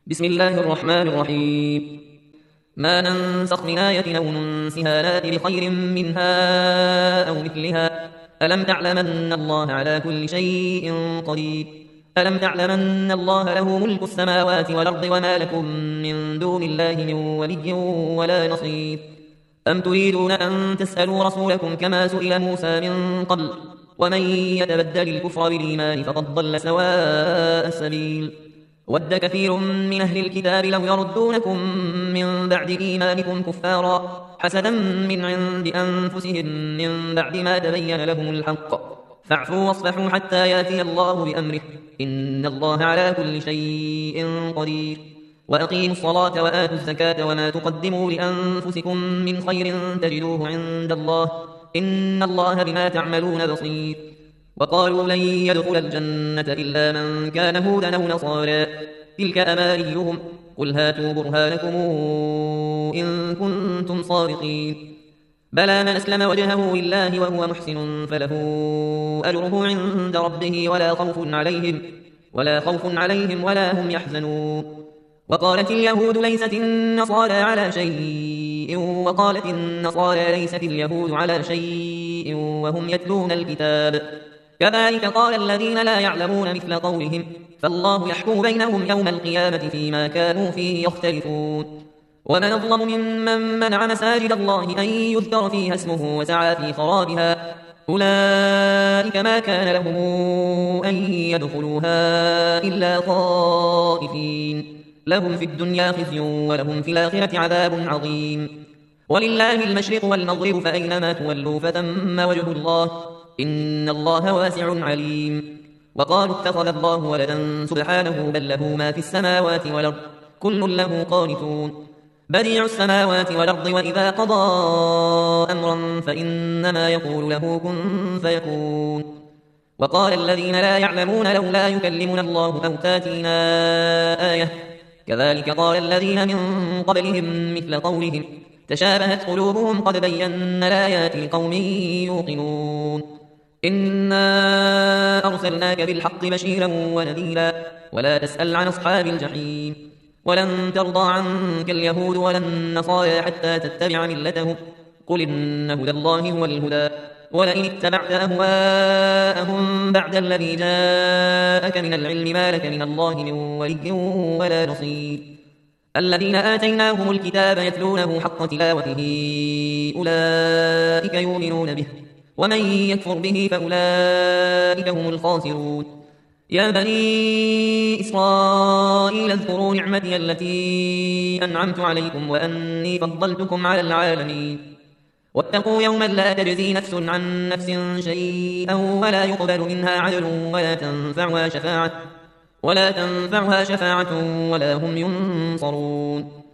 بسم الله الرحمن الرحيم. ما ننسخ من آية أو ننسها نأت بخير منها أو مثلها. ألم تعلم أن الله على كل شيء قدير. ألم تعلم أن الله له ملك السماوات والأرض وما لكم من دون الله من ولي ولا نصير. أم تريدون أن تسألوا رسولكم كما سئل موسى من قبل ومن يتبدل الكفر بالإيمان فقد ضل سواء السبيل. ود كثير من أهل الكتاب لو يردونكم من بعد إيمانكم كفارا حسدا من عند أنفسهم من بعد ما تبين لهم الحق فاعفوا واصفحوا حتى يأتي الله بأمره إن الله على كل شيء قدير. وأقيموا الصلاة وآتوا الزكاة وما تقدموا لأنفسكم من خير تجدوه عند الله إن الله بما تعملون بصير. وقالوا لن يدخل الجنة إلا من كان هودا أو نصارى تلك أمانيهم قل هاتوا برهانكم إن كنتم صادقين. بلى من أسلم وجهه لله وهو محسن فله أجره عند ربه ولا خوف عليهم ولا هم يحزنون. وقالت اليهود ليست النصارى على شيء وقالت النصارى ليست اليهود على شيء وهم يتلون الكتاب كذلك قال الذين لا يعلمون مثل قولهم فالله يحكم بينهم يوم القيامة فيما كانوا فيه يختلفون. ومن أظلم ممن منع مساجد الله أن يذكر فيها اسمه وسعى في خرابها أولئك ما كان لهم أن يدخلوها إلا خائفين لهم في الدنيا خزي ولهم في الآخرة عذاب عظيم. ولله المشرق والمغرب فأينما تولوا فثم وجه الله إن الله واسع عليم. وقالوا اتخذ الله ولدا سبحانه بل له ما في السماوات والأرض كل له قانتون بديع السماوات والأرض وإذا قضى أمرا فإنما يقول له كن فيكون. وقال الذين لا يعلمون لولا يكلمنا الله أو تاتينا آية كذلك قال الذين من قبلهم مثل قولهم تشابهت قلوبهم قد بينا الآيات لقوم يوقنون. إنا أرسلناك بالحق بشيرا ونذيرا ولا تسأل عن أصحاب الجحيم. ولن ترضى عنك اليهود ولا النصارى حتى تتبع ملتهم قل إن هدى الله هو الهدى ولئن اتبعت أهواءهم بعد الذي جاءك من العلم ما لك من الله من ولي ولا نصير. الذين آتيناهم الكتاب يتلونه حق تلاوته أولئك يؤمنون به ومن يكفر به فأولئك هم الخاسرون. يا بني إسرائيل اذكروا نعمتي التي أنعمت عليكم وأني فضلتكم على العالمين. واتقوا يوما لا تجزي نفس عن نفس شيئا ولا يقبل منها عدل ولا تنفعها شفاعة ولا هم ينصرون.